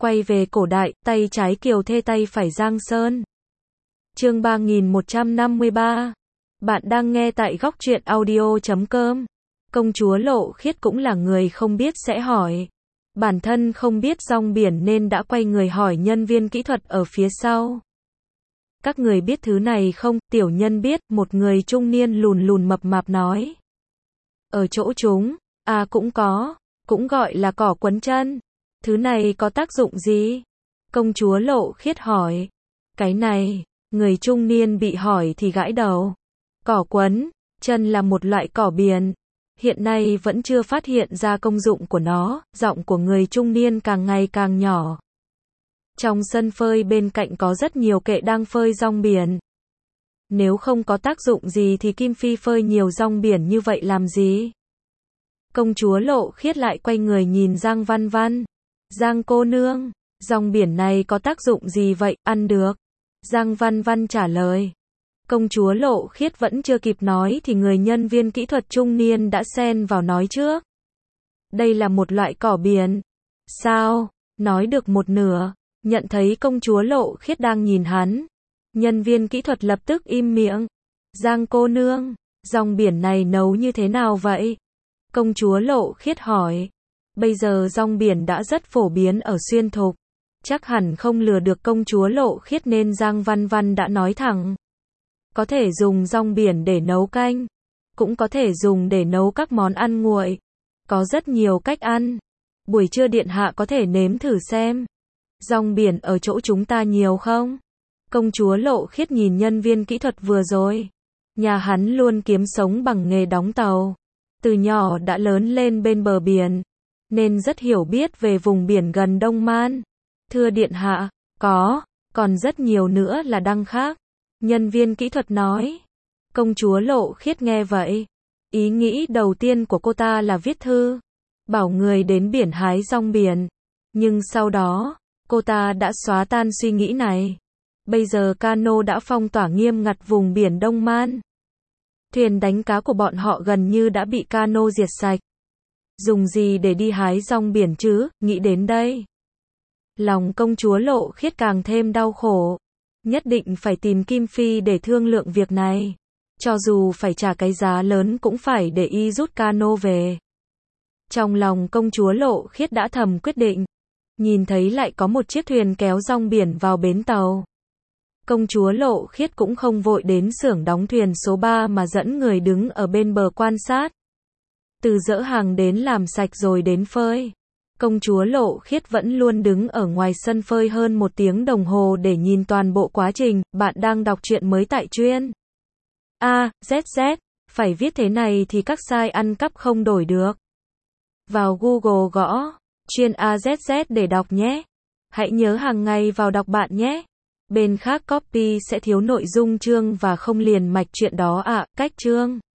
Quay về cổ đại, tay trái Kiều Thê tay phải Giang Sơn. Chương 3153. Bạn đang nghe tại góc truyện audio.com. Công chúa Lộ Khiết cũng là người không biết sẽ hỏi. Bản thân không biết rong biển nên đã quay người hỏi nhân viên kỹ thuật ở phía sau. Các người biết thứ này không? Tiểu nhân biết, một người trung niên lùn lùn mập mạp nói. Ở chỗ chúng, cũng gọi là cỏ quấn chân. Thứ này có tác dụng gì? Công chúa Lộ Khiết hỏi. Cái này, người trung niên bị hỏi thì gãi đầu. Cỏ quấn chân là một loại cỏ biển. Hiện nay vẫn chưa phát hiện ra công dụng của nó, giọng của người trung niên càng ngày càng nhỏ. Trong sân phơi bên cạnh có rất nhiều kệ đang phơi rong biển. Nếu không có tác dụng gì thì Kim Phi phơi nhiều rong biển như vậy làm gì? Công chúa Lộ Khiết lại quay người nhìn Giang Văn Văn. Giang cô nương, rong biển này có tác dụng gì vậy, ăn được? Giang Văn Văn trả lời. Công chúa Lộ Khiết vẫn chưa kịp nói thì người nhân viên kỹ thuật trung niên đã xen vào nói trước. Đây là một loại cỏ biển. Sao? Nói được một nửa, nhận thấy công chúa Lộ Khiết đang nhìn hắn. Nhân viên kỹ thuật lập tức im miệng. Giang cô nương, rong biển này nấu như thế nào vậy? Công chúa Lộ Khiết hỏi. Bây giờ rong biển đã rất phổ biến ở xuyên thục. Chắc hẳn không lừa được công chúa Lộ Khiết nên Giang Văn Văn đã nói thẳng. Có thể dùng rong biển để nấu canh. Cũng có thể dùng để nấu các món ăn nguội. Có rất nhiều cách ăn. Buổi trưa điện hạ có thể nếm thử xem. Rong biển ở chỗ chúng ta nhiều không? Công chúa Lộ Khiết nhìn nhân viên kỹ thuật vừa rồi. Nhà hắn luôn kiếm sống bằng nghề đóng tàu. Từ nhỏ đã lớn lên bên bờ biển. Nên rất hiểu biết về vùng biển gần Đông Man. Thưa điện hạ, còn rất nhiều nữa là đăng khác. Nhân viên kỹ thuật nói. Công chúa Lộ Khiết nghe vậy. Ý nghĩ đầu tiên của cô ta là viết thư. Bảo người đến biển hái rong biển. Nhưng sau đó, cô ta đã xóa tan suy nghĩ này. Bây giờ cano đã phong tỏa nghiêm ngặt vùng biển Đông Man. Thuyền đánh cá của bọn họ gần như đã bị cano diệt sạch. Dùng gì để đi hái rong biển chứ, nghĩ đến đây. Lòng công chúa Lộ Khiết càng thêm đau khổ. Nhất định phải tìm Kim Phi để thương lượng việc này. Cho dù phải trả cái giá lớn cũng phải để y rút cano về. Trong lòng công chúa Lộ Khiết đã thầm quyết định. Nhìn thấy lại có một chiếc thuyền kéo rong biển vào bến tàu. Công chúa Lộ Khiết cũng không vội đến xưởng đóng thuyền số 3 mà dẫn người đứng ở bên bờ quan sát. Từ dỡ hàng đến làm sạch rồi đến phơi. Công chúa Lộ Khiết vẫn luôn đứng ở ngoài sân phơi hơn 1 tiếng đồng hồ để nhìn toàn bộ quá trình. Bạn đang đọc truyện mới tại truyện AZZ. Phải viết thế này thì các site ăn cắp không đổi được. Vào Google gõ truyện AZZ để đọc nhé. Hãy nhớ hàng ngày vào đọc bạn nhé. Bên khác copy sẽ thiếu nội dung chương và không liền mạch truyện đó ạ. Cách chương